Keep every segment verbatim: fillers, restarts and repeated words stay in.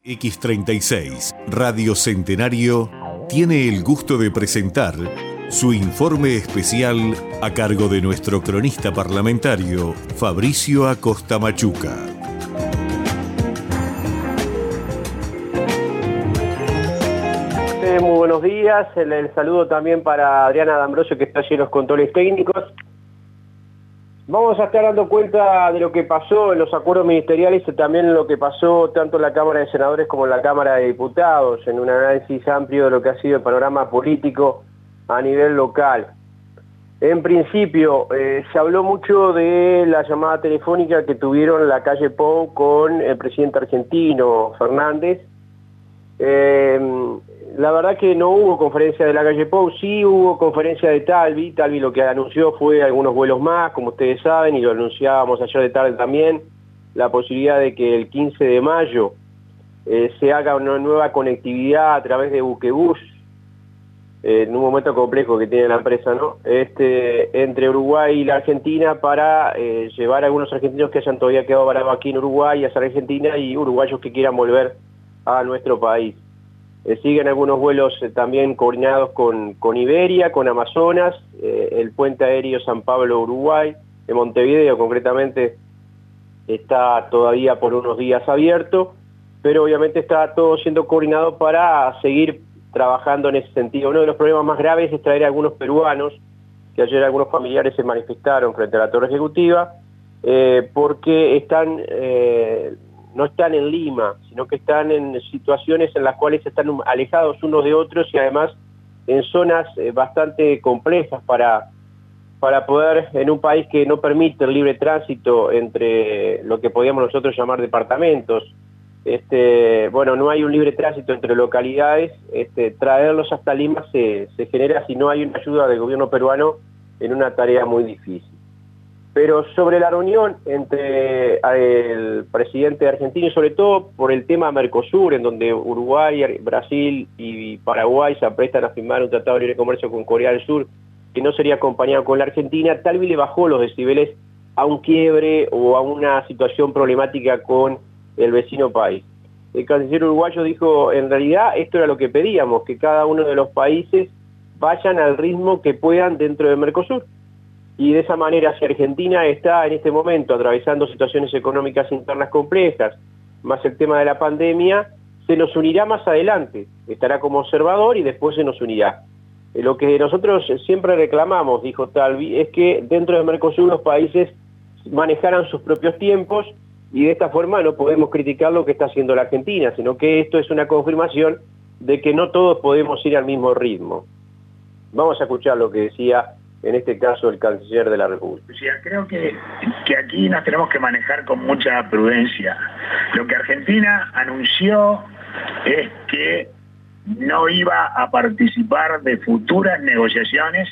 equis treinta y seis, Radio Centenario, tiene el gusto de presentar su informe especial a cargo de nuestro cronista parlamentario, Fabricio Acosta Machuca. Muy buenos días, el, el saludo también para Adriana D'Ambrosio, que está allí en los controles técnicos. Vamos a estar dando cuenta de lo que pasó en los acuerdos ministeriales y también lo que pasó tanto en la Cámara de Senadores como en la Cámara de Diputados, en un análisis amplio de lo que ha sido el panorama político a nivel local. En principio, eh, se habló mucho de la llamada telefónica que tuvieron en la calle Pou con el presidente argentino, Fernández. Eh, la verdad que no hubo conferencia de la calle Pou, sí hubo conferencia de Talvi. Talvi lo que anunció fue algunos vuelos más, como ustedes saben, y lo anunciábamos ayer de tarde también, la posibilidad de que el quince de mayo eh, se haga una nueva conectividad a través de buquebús, eh, en un momento complejo que tiene la empresa, ¿no? Este, entre Uruguay y la Argentina para eh, llevar a algunos argentinos que hayan todavía quedado varados aquí en Uruguay hacia Argentina y uruguayos que quieran volver a nuestro país. Eh, siguen algunos vuelos eh, también coordinados con, con Iberia, con Amazonas, eh, el puente aéreo San Pablo-Uruguay, de Montevideo concretamente, está todavía por unos días abierto, pero obviamente está todo siendo coordinado para seguir trabajando en ese sentido. Uno de los problemas más graves es traer a algunos peruanos, que ayer algunos familiares se manifestaron frente a la Torre Ejecutiva, eh, porque están... Eh, no están en Lima, sino que están en situaciones en las cuales están alejados unos de otros y además en zonas eh, bastante complejas para, para poder, en un país que no permite el libre tránsito entre lo que podríamos nosotros llamar departamentos, este, bueno, no hay un libre tránsito entre localidades, este, traerlos hasta Lima se, se genera, si no hay una ayuda del gobierno peruano, en una tarea muy difícil. Pero sobre la reunión entre el presidente argentino y sobre todo por el tema Mercosur, en donde Uruguay, Brasil y Paraguay se aprestan a firmar un tratado de libre comercio con Corea del Sur, que no sería acompañado con la Argentina, Talvi le bajó los decibeles a un quiebre o a una situación problemática con el vecino país. El canciller uruguayo dijo, en realidad esto era lo que pedíamos, que cada uno de los países vayan al ritmo que puedan dentro del Mercosur. Y de esa manera, si Argentina está en este momento atravesando situaciones económicas internas complejas, más el tema de la pandemia, se nos unirá más adelante, estará como observador y después se nos unirá. Lo que nosotros siempre reclamamos, dijo Talvi, es que dentro de Mercosur los países manejaran sus propios tiempos y de esta forma no podemos criticar lo que está haciendo la Argentina, sino que esto es una confirmación de que no todos podemos ir al mismo ritmo. Vamos a escuchar lo que decía en este caso el canciller de la República. O sea, creo que, que aquí nos tenemos que manejar con mucha prudencia. Lo que Argentina anunció es que no iba a participar de futuras negociaciones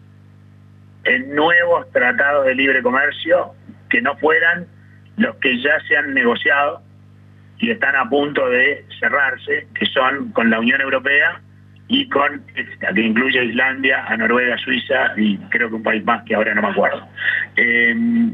en nuevos tratados de libre comercio que no fueran los que ya se han negociado y están a punto de cerrarse, que son con la Unión Europea y con, que incluye a Islandia, a Noruega, a Suiza y creo que un país más que ahora no me acuerdo. Eh,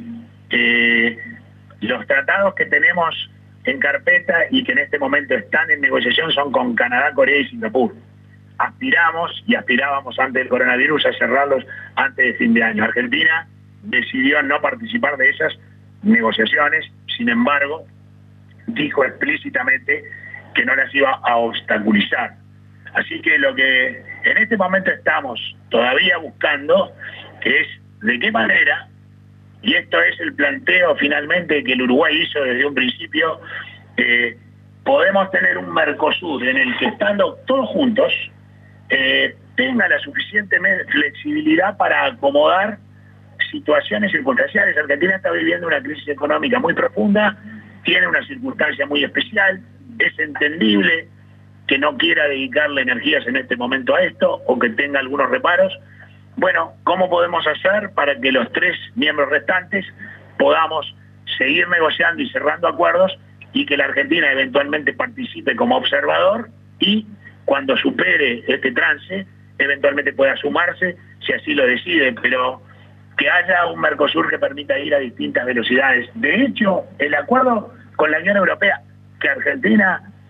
eh, los tratados que tenemos en carpeta y que en este momento están en negociación son con Canadá, Corea y Singapur. Aspiramos y aspirábamos antes del coronavirus a cerrarlos antes de fin de año. Argentina decidió no participar de esas negociaciones, sin embargo, dijo explícitamente que no las iba a obstaculizar. Así que lo que en este momento estamos todavía buscando es de qué manera, y esto es el planteo finalmente que el Uruguay hizo desde un principio, eh, podemos tener un Mercosur en el que estando todos juntos eh, tenga la suficiente flexibilidad para acomodar situaciones circunstanciales. Argentina está viviendo una crisis económica muy profunda, tiene una circunstancia muy especial, es entendible que no quiera dedicarle energías en este momento a esto o que tenga algunos reparos. Bueno, ¿cómo podemos hacer para que los tres miembros restantes podamos seguir negociando y cerrando acuerdos y que la Argentina eventualmente participe como observador y cuando supere este trance eventualmente pueda sumarse si así lo decide, pero que haya un Mercosur que permita ir a distintas velocidades. De hecho, el acuerdo con la Unión Europea que Argentina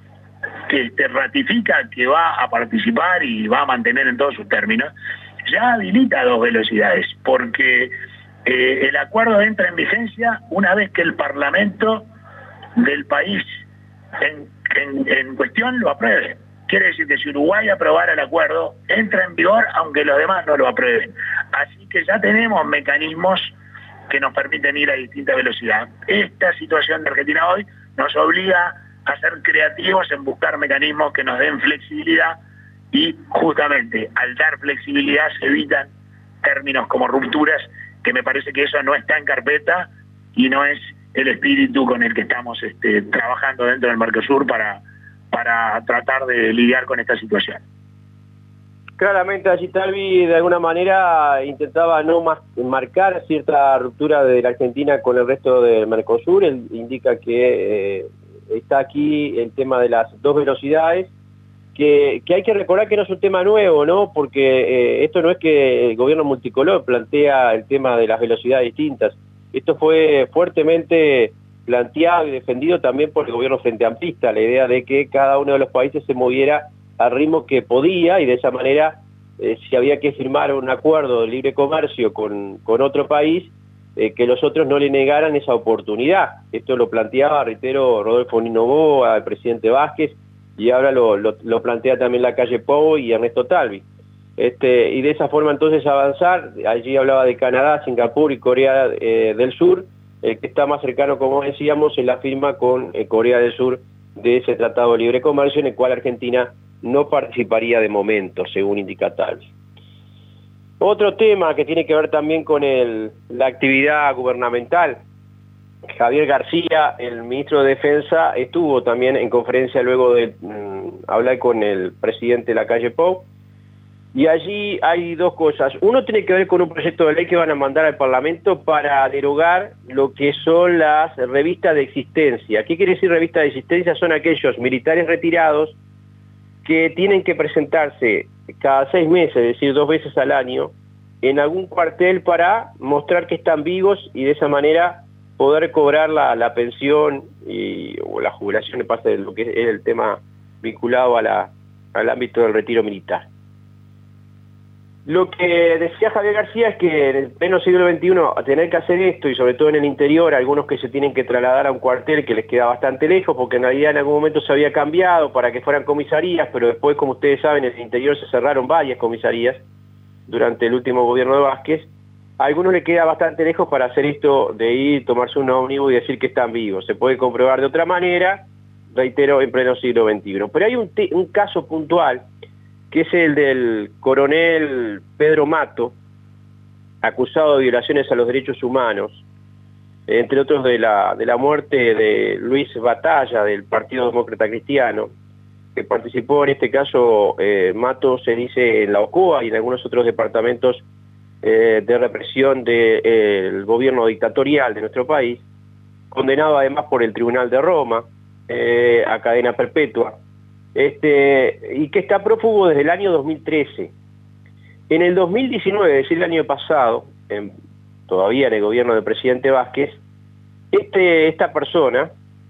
que te ratifica que va a participar y va a mantener en todos sus términos, ya habilita dos velocidades, porque eh, el acuerdo entra en vigencia una vez que el Parlamento del país en, en, en cuestión lo apruebe. Quiere decir que si Uruguay aprobara el acuerdo, entra en vigor aunque los demás no lo aprueben. Así que ya tenemos mecanismos que nos permiten ir a distinta velocidad. Esta situación de Argentina hoy nos obliga a ser creativos en buscar mecanismos que nos den flexibilidad, y justamente al dar flexibilidad se evitan términos como rupturas, que me parece que eso no está en carpeta y no es el espíritu con el que estamos este, trabajando dentro del Mercosur para, para tratar de lidiar con esta situación. Claramente allí Talvi de alguna manera intentaba no más marcar cierta ruptura de la Argentina con el resto del Mercosur. Él indica que eh, está aquí el tema de las dos velocidades, que, que hay que recordar que no es un tema nuevo, ¿no? Porque eh, esto no es que el gobierno multicolor plantea el tema de las velocidades distintas. Esto fue fuertemente planteado y defendido también por el gobierno frente amplista, la idea de que cada uno de los países se moviera al ritmo que podía, y de esa manera, eh, si había que firmar un acuerdo de libre comercio con, con otro país, eh, que los otros no le negaran esa oportunidad. Esto lo planteaba, reitero, Rodolfo Noboa, el presidente Vázquez, y ahora lo, lo, lo plantea también Lacalle Pou y Ernesto Talvi. Este, y de esa forma entonces avanzar. Allí hablaba de Canadá, Singapur y Corea eh, del Sur. El que está más cercano, como decíamos, es la firma con eh, Corea del Sur de ese Tratado de Libre Comercio, en el cual Argentina no participaría de momento, según indica Talvi. Otro tema que tiene que ver también con el, la actividad gubernamental. Javier García, el ministro de Defensa, estuvo también en conferencia luego de mmm, hablar con el presidente Lacalle Pou, y allí hay dos cosas. Uno tiene que ver con un proyecto de ley que van a mandar al Parlamento para derogar lo que son las revistas de existencia. ¿Qué quiere decir revista de existencia? Son aquellos militares retirados que tienen que presentarse cada seis meses, es decir, dos veces al año, en algún cuartel para mostrar que están vivos y de esa manera poder cobrar la, la pensión y, o la jubilación, me pasa de lo que es el tema vinculado a la, al ámbito del retiro militar. Lo que decía Javier García es que en el pleno siglo veintiuno a tener que hacer esto, y sobre todo en el interior, algunos que se tienen que trasladar a un cuartel que les queda bastante lejos, porque en realidad en algún momento se había cambiado para que fueran comisarías, pero después, como ustedes saben, en el interior se cerraron varias comisarías durante el último gobierno de Vázquez. A algunos les queda bastante lejos para hacer esto de ir, tomarse un ómnibus y decir que están vivos. Se puede comprobar de otra manera, reitero, en pleno siglo veintiuno. Pero hay un, un caso puntual, que es el del coronel Pedro Mato, acusado de violaciones a los derechos humanos, entre otros de la, de la muerte de Luis Batalla, del Partido Demócrata Cristiano, que participó en este caso, eh, Mato se dice en la OCOA y en algunos otros departamentos eh, de represión del de, eh, gobierno dictatorial de nuestro país, condenado además por el Tribunal de Roma eh, a cadena perpetua. Este, y que está prófugo desde el año dos mil trece. En el dos mil diecinueve, es decir, el año pasado, en, todavía en el gobierno del presidente Vázquez, este, esta persona,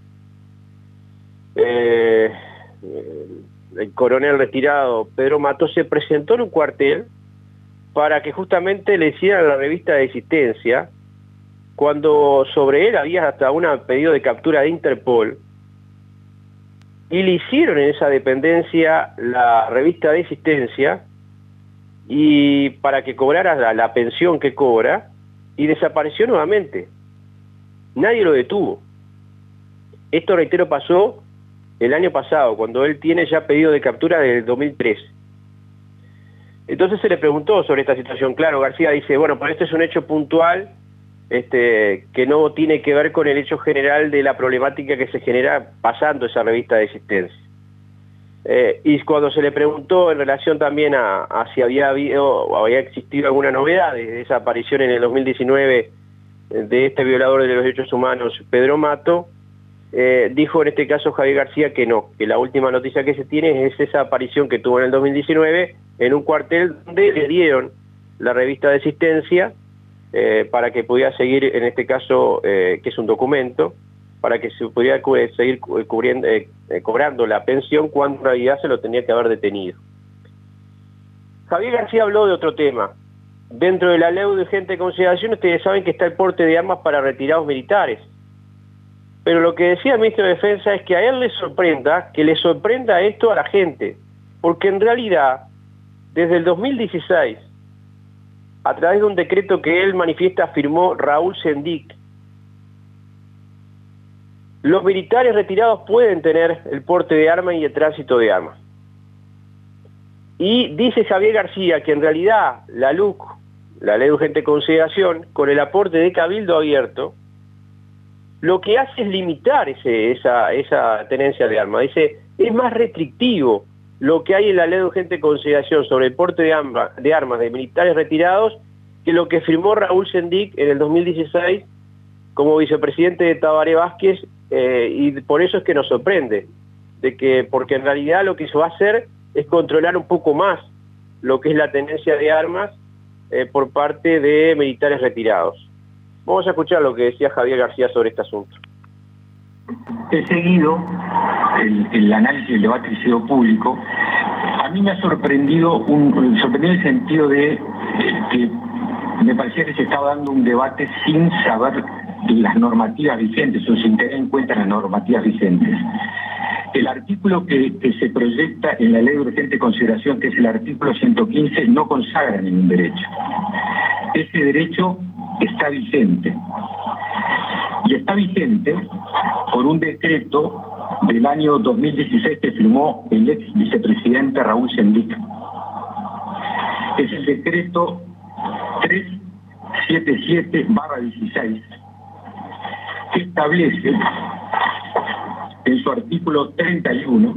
eh, el coronel retirado Pedro Mato, se presentó en un cuartel para que justamente le hicieran la revista de existencia, cuando sobre él había hasta un pedido de captura de Interpol, y le hicieron en esa dependencia la revista de existencia y para que cobrara la, la pensión que cobra, y desapareció nuevamente. Nadie lo detuvo. Esto, reitero, pasó el año pasado, cuando él tiene ya pedido de captura desde el dos mil trece. Entonces se le preguntó sobre esta situación. Claro, García dice, bueno, pues este es un hecho puntual, Este, que no tiene que ver con el hecho general de la problemática que se genera pasando esa revista de existencia. Eh, y cuando se le preguntó en relación también a, a si había habido o había existido alguna novedad de esa aparición en el dos mil diecinueve de este violador de los derechos humanos, Pedro Mato, eh, dijo en este caso Javier García que no, que la última noticia que se tiene es esa aparición que tuvo en el dos mil diecinueve en un cuartel donde le dieron la revista de existencia, Eh, para que pudiera seguir, en este caso, eh, que es un documento, para que se pudiera seguir cubriendo, eh, cobrando la pensión cuando en realidad se lo tenía que haber detenido. Javier García habló de otro tema. Dentro de la ley de urgente consideración, ustedes saben que está el porte de armas para retirados militares. Pero lo que decía el ministro de Defensa es que a él le sorprenda, que le sorprenda esto a la gente, porque en realidad, desde el dos mil dieciséis, a través de un decreto que él manifiesta, firmó Raúl Sendic, los militares retirados pueden tener el porte de armas y el tránsito de armas. Y dice Javier García que en realidad la L U C, la Ley de Urgente Consideración, con el aporte de Cabildo Abierto, lo que hace es limitar ese, esa, esa tenencia de armas. Dice, es más restrictivo lo que hay en la Ley de Urgente Consideración sobre el porte de, arma, de armas de militares retirados que lo que firmó Raúl Sendic en el dos mil dieciséis como vicepresidente de Tabaré Vázquez, eh, y por eso es que nos sorprende, de que, porque en realidad lo que se va a hacer es controlar un poco más lo que es la tenencia de armas eh, por parte de militares retirados. Vamos a escuchar lo que decía Javier García sobre este asunto. He seguido el, el análisis del debate que ha sido público. A mí me ha sorprendido, un, sorprendido en el sentido de que me parecía que se estaba dando un debate sin saber las normativas vigentes o sin tener en cuenta las normativas vigentes. El artículo que, que se proyecta en la Ley de Urgente Consideración, que es el artículo ciento quince, no consagra ningún derecho. Ese derecho está vigente. Y está vigente por un decreto del año dos mil dieciséis que firmó el ex vicepresidente Raúl Sendic. Es el decreto trescientos setenta y siete barra dieciséis, que establece en su artículo treinta y uno,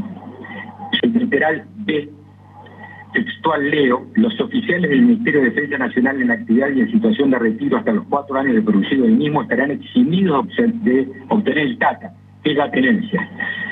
el literal B, textual leo, los oficiales del Ministerio de Defensa Nacional en actividad y en situación de retiro hasta los cuatro años de producido del mismo estarán eximidos de obtener el T A T A, que es la tenencia,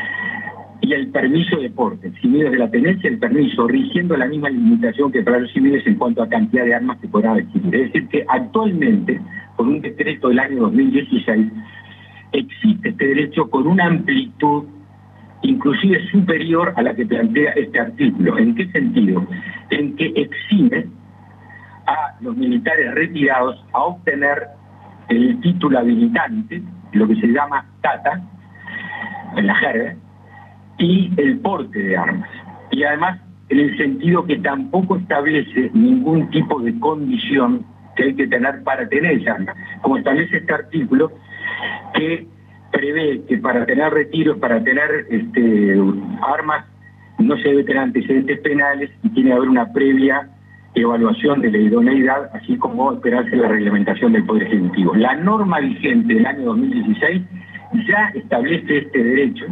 y el permiso de porte, eximidos de la tenencia y el permiso, rigiendo la misma limitación que para los civiles en cuanto a cantidad de armas que podrán adquirir. Es decir, que actualmente, por un decreto del año dos mil dieciséis, existe este derecho con una amplitud inclusive superior a la que plantea este artículo. ¿En qué sentido? En que exime a los militares retirados a obtener el título habilitante, lo que se llama T A T A, en la jerga, y el porte de armas. Y además, en el sentido que tampoco establece ningún tipo de condición que hay que tener para tener esa arma, como establece este artículo, que prevé que para tener retiros, para tener este, armas, no se debe tener antecedentes penales y tiene que haber una previa evaluación de la idoneidad, así como esperarse la reglamentación del Poder Ejecutivo. La norma vigente del año dos mil dieciséis ya establece este derecho,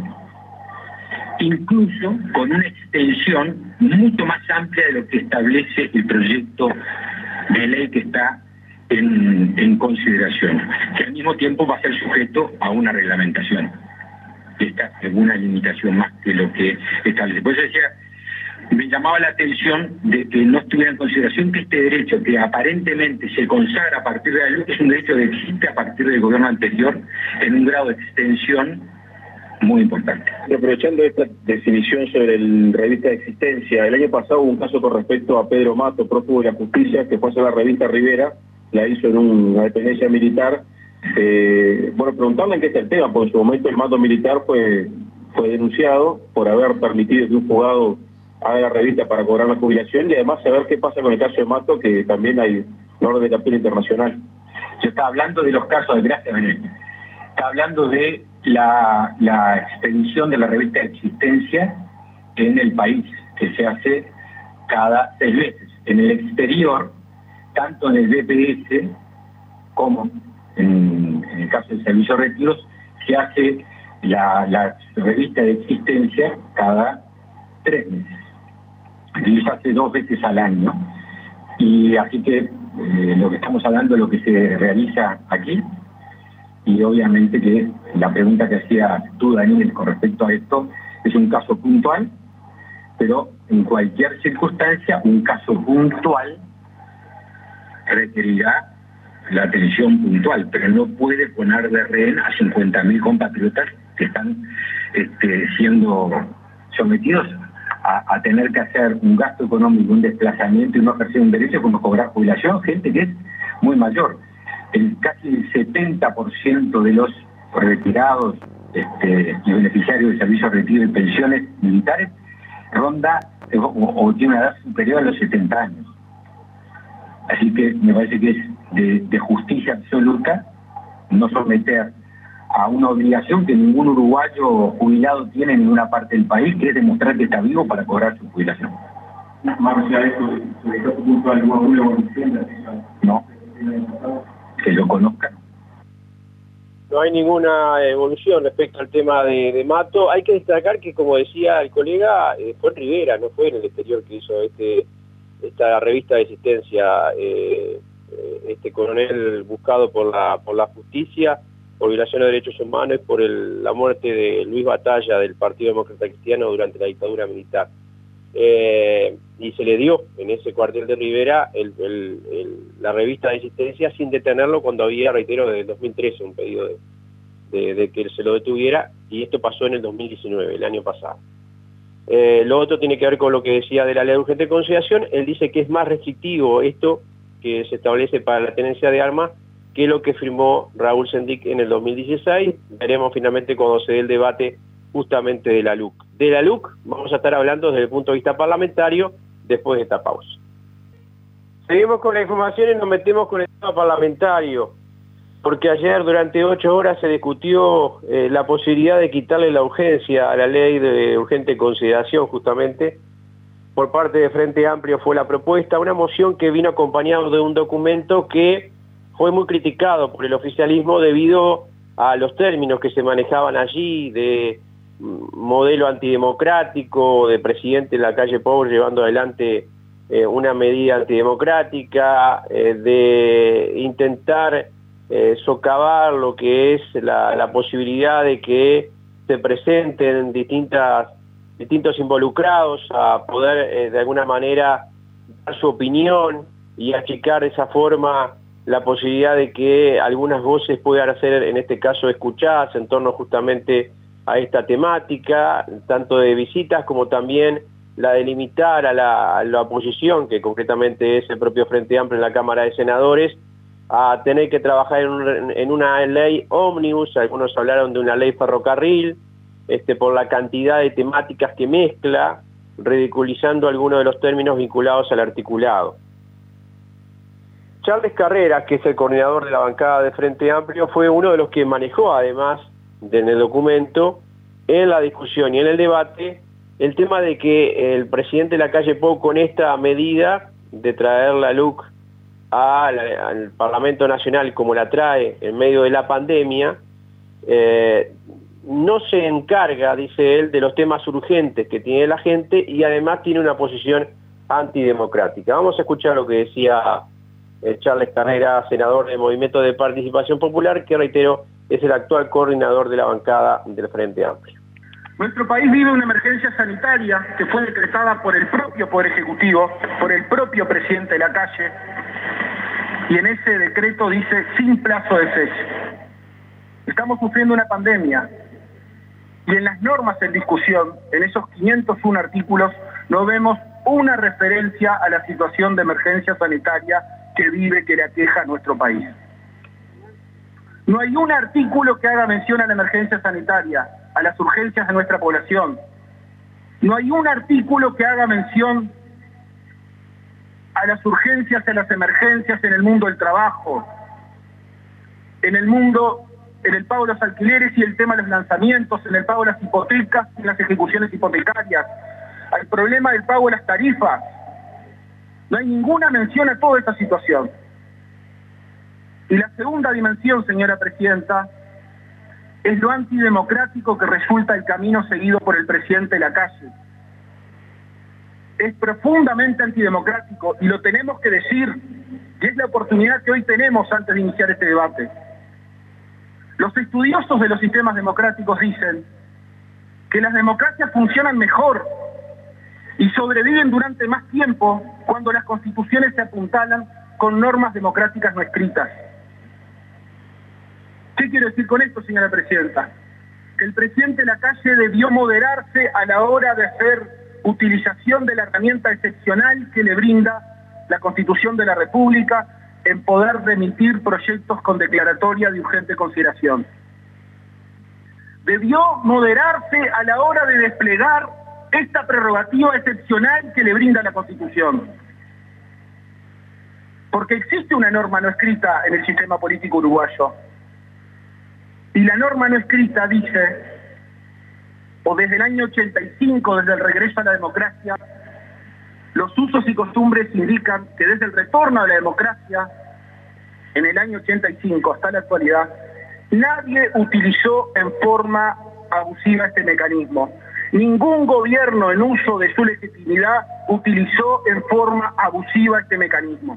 incluso con una extensión mucho más amplia de lo que establece el proyecto de ley que está En, en consideración, que al mismo tiempo va a ser sujeto a una reglamentación. Esta es una limitación más que lo que establece. Por eso decía, me llamaba la atención de que no estuviera en consideración que este derecho, que aparentemente se consagra a partir de la ley, es un derecho que existe a partir del gobierno anterior en un grado de extensión muy importante. Y aprovechando esta definición sobre el revista de existencia, el año pasado hubo un caso con respecto a Pedro Mato, prófugo de la justicia, que fue a hacer la revista Rivera, la hizo en una dependencia militar. Eh, bueno, preguntarle en qué está el tema, porque en su momento el mando militar fue, fue denunciado por haber permitido que un juzgado haga la revista para cobrar la jubilación, y además saber qué pasa con el caso de Mato, que también hay un orden de captura internacional. Yo estaba hablando de los casos de gracia Benet. Estaba hablando de la, la extensión de la revista de existencia en el país, que se hace cada seis meses. En el exterior, tanto en el B P S como en, en el caso del servicio de retiros, se hace la, la revista de existencia cada tres meses. Y se hace dos veces al año. Y así que eh, lo que estamos hablando es lo que se realiza aquí. Y obviamente que la pregunta que hacía tú, Daniel, con respecto a esto, es un caso puntual, pero en cualquier circunstancia, un caso puntual requerirá la atención puntual, pero no puede poner de rehén a cincuenta mil compatriotas que están este, siendo sometidos a, a tener que hacer un gasto económico, un desplazamiento y no ejercer un derecho como cobrar jubilación, gente que es muy mayor. El, casi el setenta por ciento de los retirados este, y beneficiarios de servicios de retiro y pensiones militares ronda o, o tiene una edad superior a los setenta años. Así que me parece que es de, de justicia absoluta no someter a una obligación que ningún uruguayo jubilado tiene en ninguna parte del país, que es demostrar que está vivo para cobrar su jubilación. Más allá de eso, ¿sobre qué punto alguna evolución? No, que lo conozcan. No hay ninguna evolución respecto al tema de, de Mato. Hay que destacar que, como decía el colega, eh, fue en Rivera, no fue en el exterior que hizo este esta revista de existencia, eh, este coronel buscado por la, por la justicia, por violación de derechos humanos y por el, la muerte de Luis Batalla del Partido Demócrata Cristiano durante la dictadura militar. Eh, y se le dio en ese cuartel de Rivera el, el, el, la revista de existencia sin detenerlo cuando había, reitero, desde el dos mil trece un pedido de, de, de que se lo detuviera, y esto pasó en el dos mil diecinueve, el año pasado. Eh, lo otro tiene que ver con lo que decía de la ley de urgente consideración. Él dice que es más restrictivo esto que se establece para la tenencia de armas que lo que firmó Raúl Sendic en el dos mil dieciséis. Veremos finalmente cuando se dé el debate justamente de la L U C. De la L U C vamos a estar hablando desde el punto de vista parlamentario después de esta pausa. Seguimos con la información y nos metemos con el tema parlamentario, porque ayer durante ocho horas se discutió eh, la posibilidad de quitarle la urgencia a la ley de urgente consideración, justamente por parte de Frente Amplio fue la propuesta, una moción que vino acompañado de un documento que fue muy criticado por el oficialismo debido a los términos que se manejaban allí, de modelo antidemocrático, de presidente en la calle Pou llevando adelante eh, una medida antidemocrática, eh, de intentar Eh, socavar lo que es la, la posibilidad de que se presenten distintas, distintos involucrados a poder eh, de alguna manera dar su opinión y achicar de esa forma la posibilidad de que algunas voces puedan ser en este caso escuchadas en torno justamente a esta temática, tanto de visitas como también la de limitar a la, a la oposición, que concretamente es el propio Frente Amplio en la Cámara de Senadores, a tener que trabajar en, un, en una ley ómnibus. Algunos hablaron de una ley ferrocarril, este, por la cantidad de temáticas que mezcla, ridiculizando algunos de los términos vinculados al articulado. Charles Carreras, que es el coordinador de la bancada de Frente Amplio, fue uno de los que manejó, además, en el documento, en la discusión y en el debate, el tema de que el presidente de la calle Pou, con esta medida de traer la L U C A la, al Parlamento Nacional como la trae en medio de la pandemia, eh, no se encarga, dice él, de los temas urgentes que tiene la gente y además tiene una posición antidemocrática. Vamos a escuchar lo que decía eh, Charles Carreras, senador del Movimiento de Participación Popular, que reitero es el actual coordinador de la bancada del Frente Amplio. Nuestro país vive una emergencia sanitaria que fue decretada por el propio Poder Ejecutivo, por el propio presidente de la calle, y en ese decreto dice sin plazo de cese. Estamos sufriendo una pandemia y en las normas en discusión, en esos quinientos uno artículos, no vemos una referencia a la situación de emergencia sanitaria que vive, que le aqueja a nuestro país. No hay un artículo que haga mención a la emergencia sanitaria, a las urgencias de nuestra población. No hay un artículo que haga mención a las urgencias, a las emergencias en el mundo del trabajo, en el mundo, en el pago de los alquileres y el tema de los lanzamientos, en el pago de las hipotecas y las ejecuciones hipotecarias, al problema del pago de las tarifas. No hay ninguna mención a toda esta situación. Y la segunda dimensión, señora presidenta, es lo antidemocrático que resulta el camino seguido por el presidente de la calle. Es profundamente antidemocrático y lo tenemos que decir, y es la oportunidad que hoy tenemos antes de iniciar este debate. Los estudiosos de los sistemas democráticos dicen que las democracias funcionan mejor y sobreviven durante más tiempo cuando las constituciones se apuntalan con normas democráticas no escritas. quiero decir con esto, señora presidenta? Que el presidente Lacalle debió moderarse a la hora de hacer utilización de la herramienta excepcional que le brinda la Constitución de la República en poder remitir proyectos con declaratoria de urgente consideración. Debió moderarse a la hora de desplegar esta prerrogativa excepcional que le brinda la Constitución. Porque existe una norma no escrita en el sistema político uruguayo. Y la norma no escrita dice, o desde el año ochenta y cinco, desde el regreso a la democracia, los usos y costumbres indican que desde el retorno a la democracia, en el año ochenta y cinco hasta la actualidad, nadie utilizó en forma abusiva este mecanismo. Ningún gobierno en uso de su legitimidad utilizó en forma abusiva este mecanismo.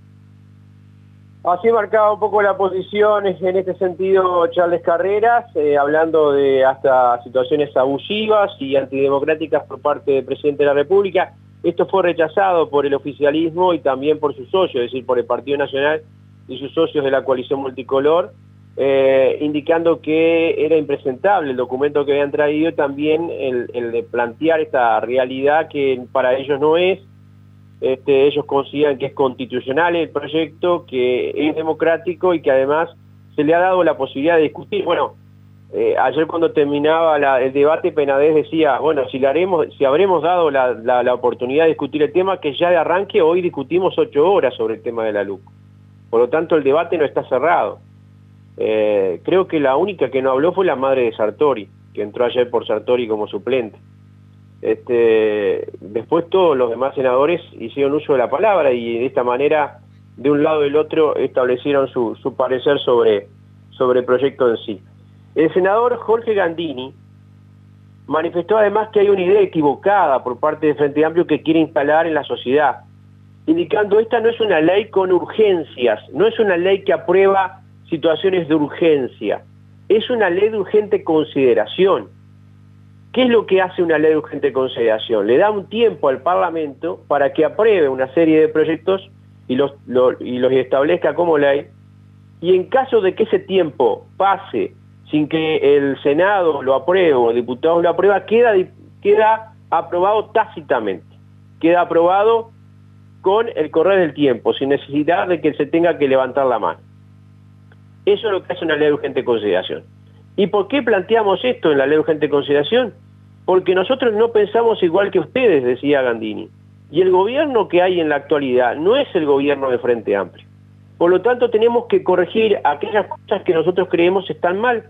Así marcaba un poco la posición en este sentido Charles Carreras, eh, hablando de hasta situaciones abusivas y antidemocráticas por parte del presidente de la República. Esto fue rechazado por el oficialismo y también por sus socios, es decir, por el Partido Nacional y sus socios de la coalición multicolor, eh, indicando que era impresentable el documento que habían traído, también el, el de plantear esta realidad que para ellos no es. Este, ellos consideran que es constitucional el proyecto, que es democrático y que además se le ha dado la posibilidad de discutir. Bueno, eh, ayer cuando terminaba la, el debate, Penades decía, bueno, si, le haremos, si habremos dado la, la, la oportunidad de discutir el tema, que ya de arranque hoy discutimos ocho horas sobre el tema de la L U C. Por lo tanto, el debate no está cerrado. Eh, creo que la única que no habló fue la madre de Sartori, que entró ayer por Sartori como suplente. Este, después todos los demás senadores hicieron uso de la palabra y de esta manera, de un lado y del otro, establecieron su, su parecer sobre, sobre el proyecto en sí. El senador Jorge Gandini manifestó además que hay una idea equivocada por parte del Frente Amplio que quiere instalar en la sociedad, indicando esta no es una ley con urgencias, no es una ley que aprueba situaciones de urgencia, es una ley de urgente consideración. ¿Qué es lo que hace una ley de urgente consideración? Le da un tiempo al Parlamento para que apruebe una serie de proyectos y los, lo, y los establezca como ley, y en caso de que ese tiempo pase sin que el Senado lo apruebe o diputados lo aprueba, queda, queda aprobado tácitamente, queda aprobado con el correr del tiempo, sin necesidad de que se tenga que levantar la mano. Eso es lo que hace una ley de urgente consideración. ¿Y por qué planteamos esto en la ley de urgente consideración? Porque nosotros no pensamos igual que ustedes, decía Gandini. Y el gobierno que hay en la actualidad no es el gobierno de Frente Amplio. Por lo tanto, tenemos que corregir aquellas cosas que nosotros creemos están mal.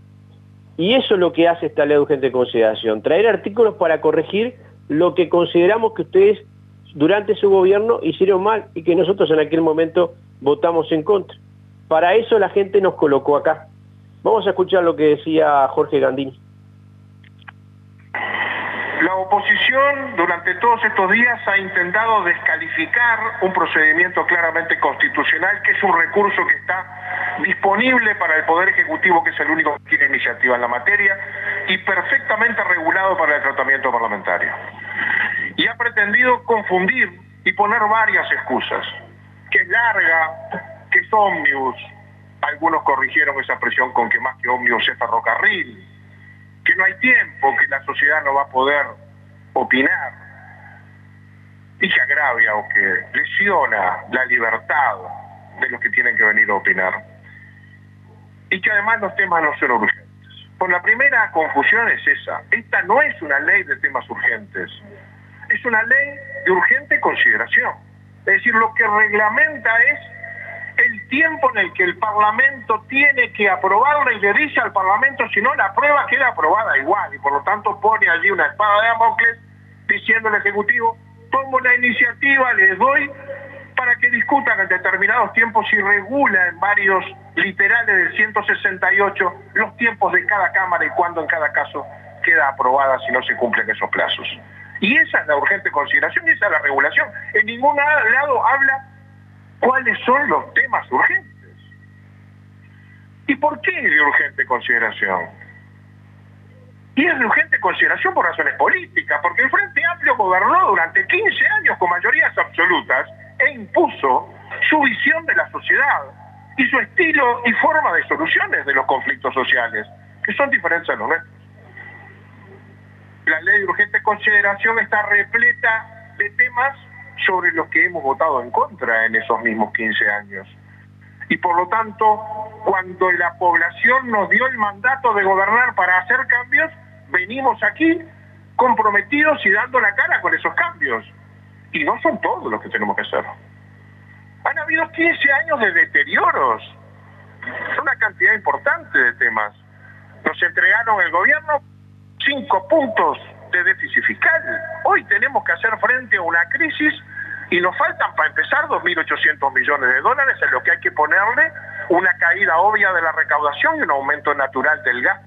Y eso es lo que hace esta ley de urgente consideración. Traer artículos para corregir lo que consideramos que ustedes durante su gobierno hicieron mal y que nosotros en aquel momento votamos en contra. Para eso la gente nos colocó acá. Vamos a escuchar lo que decía Jorge Gandini. La oposición durante todos estos días ha intentado descalificar un procedimiento claramente constitucional, que es un recurso que está disponible para el Poder Ejecutivo, que es el único que tiene iniciativa en la materia, y perfectamente regulado para el tratamiento parlamentario. Y ha pretendido confundir y poner varias excusas, que es larga, que es ómnibus. Algunos corrigieron esa expresión con que más que ómnibus es ferrocarril, que no hay tiempo, que la sociedad no va a poder opinar, y que agravia o que lesiona la libertad de los que tienen que venir a opinar. Y que además los temas no son urgentes. Por la primera confusión es esa. Esta no es una ley de temas urgentes. Es una ley de urgente consideración. Es decir, lo que reglamenta es el tiempo en el que el Parlamento tiene que aprobarla y le dice al Parlamento, si no la aprueba queda aprobada igual, y por lo tanto pone allí una espada de Damocles diciendo al Ejecutivo, tomo la iniciativa, les doy para que discutan en determinados tiempos y regula en varios literales del ciento sesenta y ocho los tiempos de cada Cámara y cuándo en cada caso queda aprobada si no se cumplen esos plazos. Y esa es la urgente consideración y esa es la regulación. En ningún lado habla cuáles son los temas urgentes. ¿Y por qué de urgente consideración? Y es de urgente consideración por razones políticas, porque el Frente Amplio gobernó durante quince años con mayorías absolutas e impuso su visión de la sociedad. y su estilo y forma de soluciones de los conflictos sociales, que son diferentes a los nuestros. La ley de urgente consideración está repleta de temas sobre los que hemos votado en contra en esos mismos quince años. Y por lo tanto, cuando la población nos dio el mandato de gobernar para hacer cambios, venimos aquí comprometidos y dando la cara con esos cambios. Y no son todos los que tenemos que hacer. Han habido quince años de deterioros, una cantidad importante de temas. Nos entregaron el gobierno cinco puntos de déficit fiscal. Hoy tenemos que hacer frente a una crisis y nos faltan para empezar dos mil ochocientos millones de dólares en lo que hay que ponerle una caída obvia de la recaudación y un aumento natural del gasto.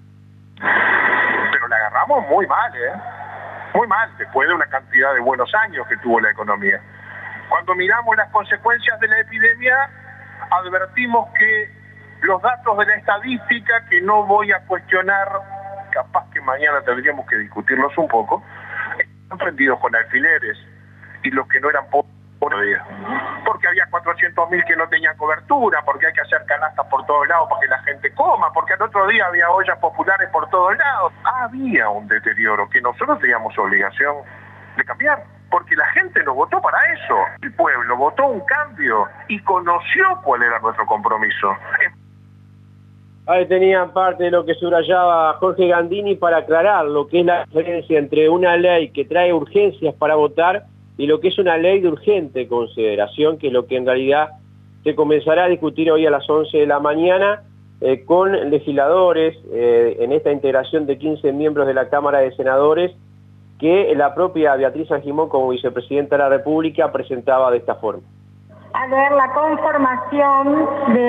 Pero la agarramos muy mal, ¿eh? Muy mal, después de una cantidad de buenos años que tuvo la economía. Cuando miramos las consecuencias de la epidemia, advertimos que los datos de la estadística, que no voy a cuestionar, capaz que mañana tendríamos que discutirlos un poco, están prendidos con alfileres, y los que no eran pobres, porque había cuatrocientos mil que no tenían cobertura, porque hay que hacer canastas por todos lados para que la gente coma, porque al otro día había ollas populares por todos lados. Había un deterioro que nosotros teníamos obligación de cambiar, porque la gente nos votó para eso. El pueblo votó un cambio y conoció cuál era nuestro compromiso. Ahí tenían parte de lo que subrayaba Jorge Gandini para aclarar lo que es la diferencia entre una ley que trae urgencias para votar y lo que es una ley de urgente consideración, que es lo que en realidad se comenzará a discutir hoy a las once de la mañana eh, con legisladores eh, en esta integración de quince miembros de la Cámara de Senadores, que la propia Beatriz Argimón, como vicepresidenta de la República, presentaba de esta forma. A ver, la conformación de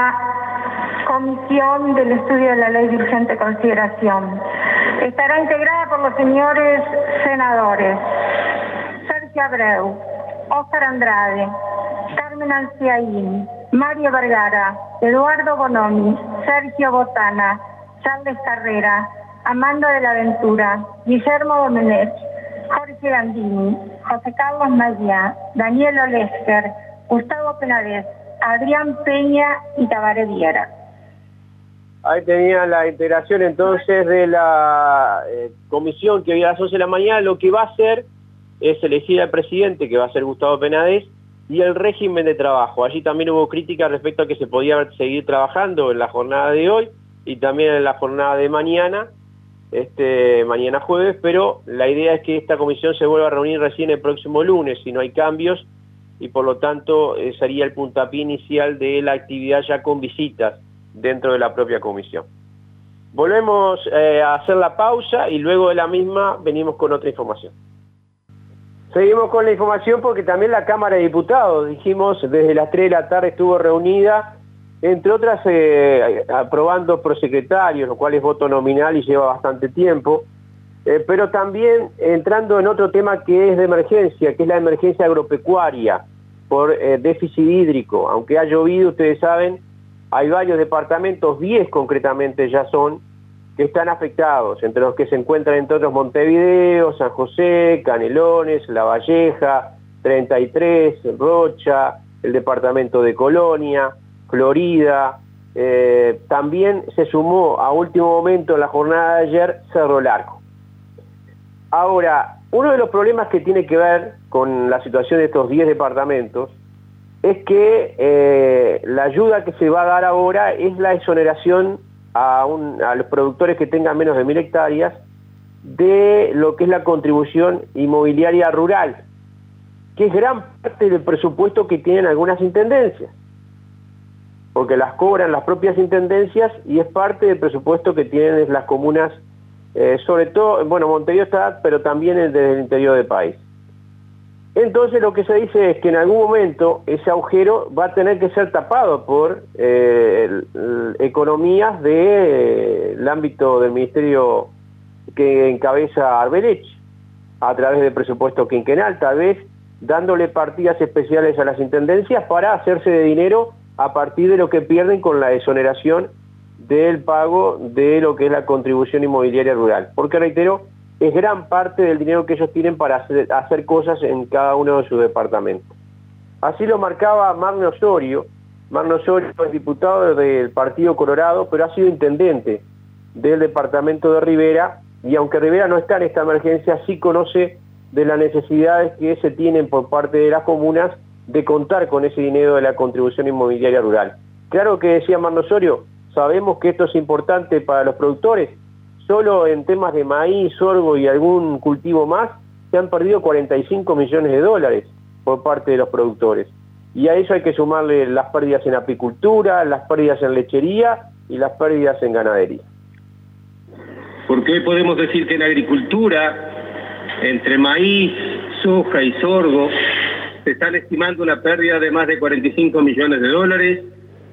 la Comisión del Estudio de la Ley de Urgente Consideración estará integrada por los señores senadores Sergio Abreu, Óscar Andrade, Carmen Anciaín, Mario Vergara, Eduardo Bonomi, Sergio Botana, Charles Carrera, Amanda de la Ventura, Guillermo Domenech, Jorge Gandini, José Carlos Mayá, Daniel Olesker, Gustavo Penades, Adrián Peña y Tabaré Viera. Ahí tenía la integración entonces de la eh, comisión que hoy a las once de la mañana lo que va a hacer es elegir al presidente, que va a ser Gustavo Penades, y el régimen de trabajo. Allí también hubo críticas respecto a que se podía seguir trabajando en la jornada de hoy y también en la jornada de mañana, este mañana jueves, pero la idea es que esta comisión se vuelva a reunir recién el próximo lunes, si no hay cambios, y por lo tanto eh, sería el puntapié inicial de la actividad ya con visitas dentro de la propia comisión. Volvemos eh, a hacer la pausa y luego de la misma venimos con otra información. Seguimos con la información porque también la Cámara de Diputados, dijimos, desde las tres de la tarde estuvo reunida, entre otras eh, aprobando prosecretarios, lo cual es voto nominal y lleva bastante tiempo, eh, pero también entrando en otro tema que es de emergencia, que es la emergencia agropecuaria por eh, déficit hídrico. Aunque ha llovido, ustedes saben, hay varios departamentos, diez concretamente ya son, que están afectados, entre los que se encuentran entre otros Montevideo, San José, Canelones, La Valleja, treinta y tres, Rocha, el departamento de Colonia, Florida. Eh, también se sumó a último momento en la jornada de ayer Cerro Largo. Ahora, uno de los problemas que tiene que ver con la situación de estos diez departamentos es que eh, la ayuda que se va a dar ahora es la exoneración a, un, a los productores que tengan menos de mil hectáreas de lo que es la contribución inmobiliaria rural, que es gran parte del presupuesto que tienen algunas intendencias, porque las cobran las propias intendencias y es parte del presupuesto que tienen las comunas, eh, sobre todo, bueno, Montevideo está, pero también desde el interior del país. Entonces lo que se dice es que en algún momento ese agujero va a tener que ser tapado por eh, el, el, economías del de, eh, ámbito del ministerio que encabeza Arbelech, a través del presupuesto quinquenal, tal vez dándole partidas especiales a las intendencias para hacerse de dinero a partir de lo que pierden con la exoneración del pago de lo que es la contribución inmobiliaria rural. Porque reitero, es gran parte del dinero que ellos tienen para hacer, hacer cosas en cada uno de sus departamentos. Así lo marcaba Magne Osorio, Marno Osorio es diputado del Partido Colorado, pero ha sido intendente del departamento de Rivera, y aunque Rivera no está en esta emergencia, sí conoce de las necesidades que se tienen por parte de las comunas de contar con ese dinero de la contribución inmobiliaria rural. Claro que decía Marno Osorio, sabemos que esto es importante para los productores. Solo en temas de maíz, sorgo y algún cultivo más se han perdido cuarenta y cinco millones de dólares por parte de los productores. Y a eso hay que sumarle las pérdidas en apicultura, las pérdidas en lechería y las pérdidas en ganadería. Porque hoy podemos decir que en agricultura, entre maíz, soja y sorgo, se están estimando una pérdida de más de cuarenta y cinco millones de dólares.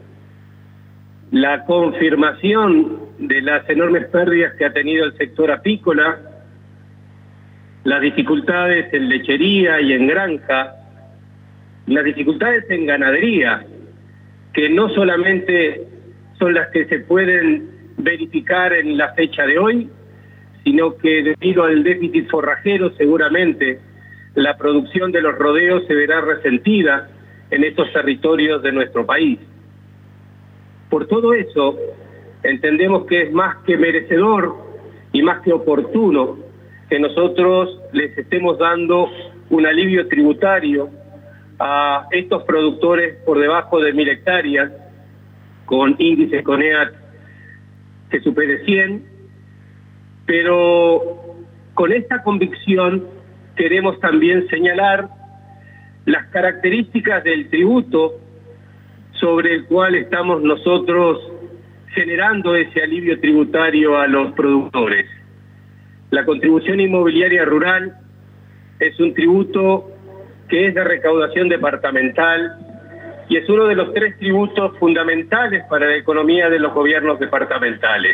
La confirmación de las enormes pérdidas que ha tenido el sector apícola, las dificultades en lechería y en granja, las dificultades en ganadería, que no solamente son las que se pueden verificar en la fecha de hoy, sino que debido al déficit forrajero seguramente la producción de los rodeos se verá resentida en estos territorios de nuestro país. Por todo eso, entendemos que es más que merecedor y más que oportuno que nosotros les estemos dando un alivio tributario a estos productores por debajo de mil hectáreas, con índice CONEAC que supere cien, pero con esta convicción queremos también señalar las características del tributo sobre el cual estamos nosotros generando ese alivio tributario a los productores. La contribución inmobiliaria rural es un tributo que es de recaudación departamental y es uno de los tres tributos fundamentales para la economía de los gobiernos departamentales.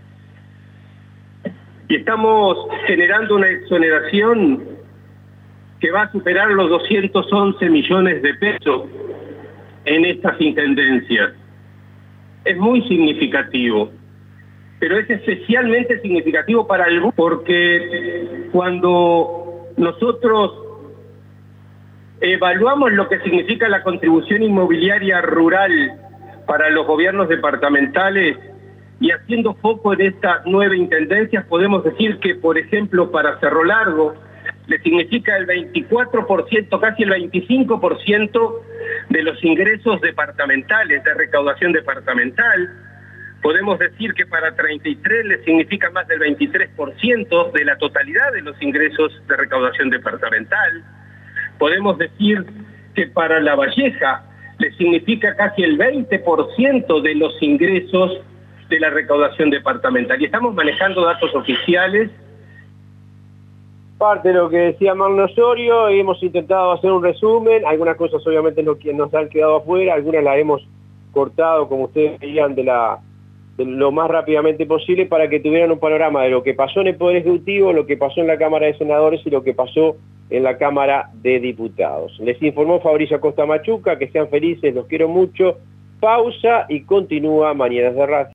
Y estamos generando una exoneración que va a superar los doscientos once millones de pesos en estas intendencias. Es muy significativo, pero es especialmente significativo para el porque cuando nosotros evaluamos lo que significa la contribución inmobiliaria rural para los gobiernos departamentales y haciendo foco en estas nueve intendencias, podemos decir que, por ejemplo, para Cerro Largo, le significa el veinticuatro por ciento, casi el veinticinco por ciento de los ingresos departamentales, de recaudación departamental. Podemos decir que para treinta y tres le significa más del veintitrés por ciento de la totalidad de los ingresos de recaudación departamental. Podemos decir que para La Valleja le significa casi el veinte por ciento de los ingresos de la recaudación departamental. Y estamos manejando datos oficiales. Parte de lo que decía Marno Osorio, hemos intentado hacer un resumen, algunas cosas obviamente no, nos han quedado afuera, algunas las hemos cortado, como ustedes veían, de, la, de lo más rápidamente posible para que tuvieran un panorama de lo que pasó en el Poder Ejecutivo, lo que pasó en la Cámara de Senadores y lo que pasó en la Cámara de Diputados. Les informó Fabricio Acosta Machuca, que sean felices, los quiero mucho. Pausa y continúa Mañanas de Radio.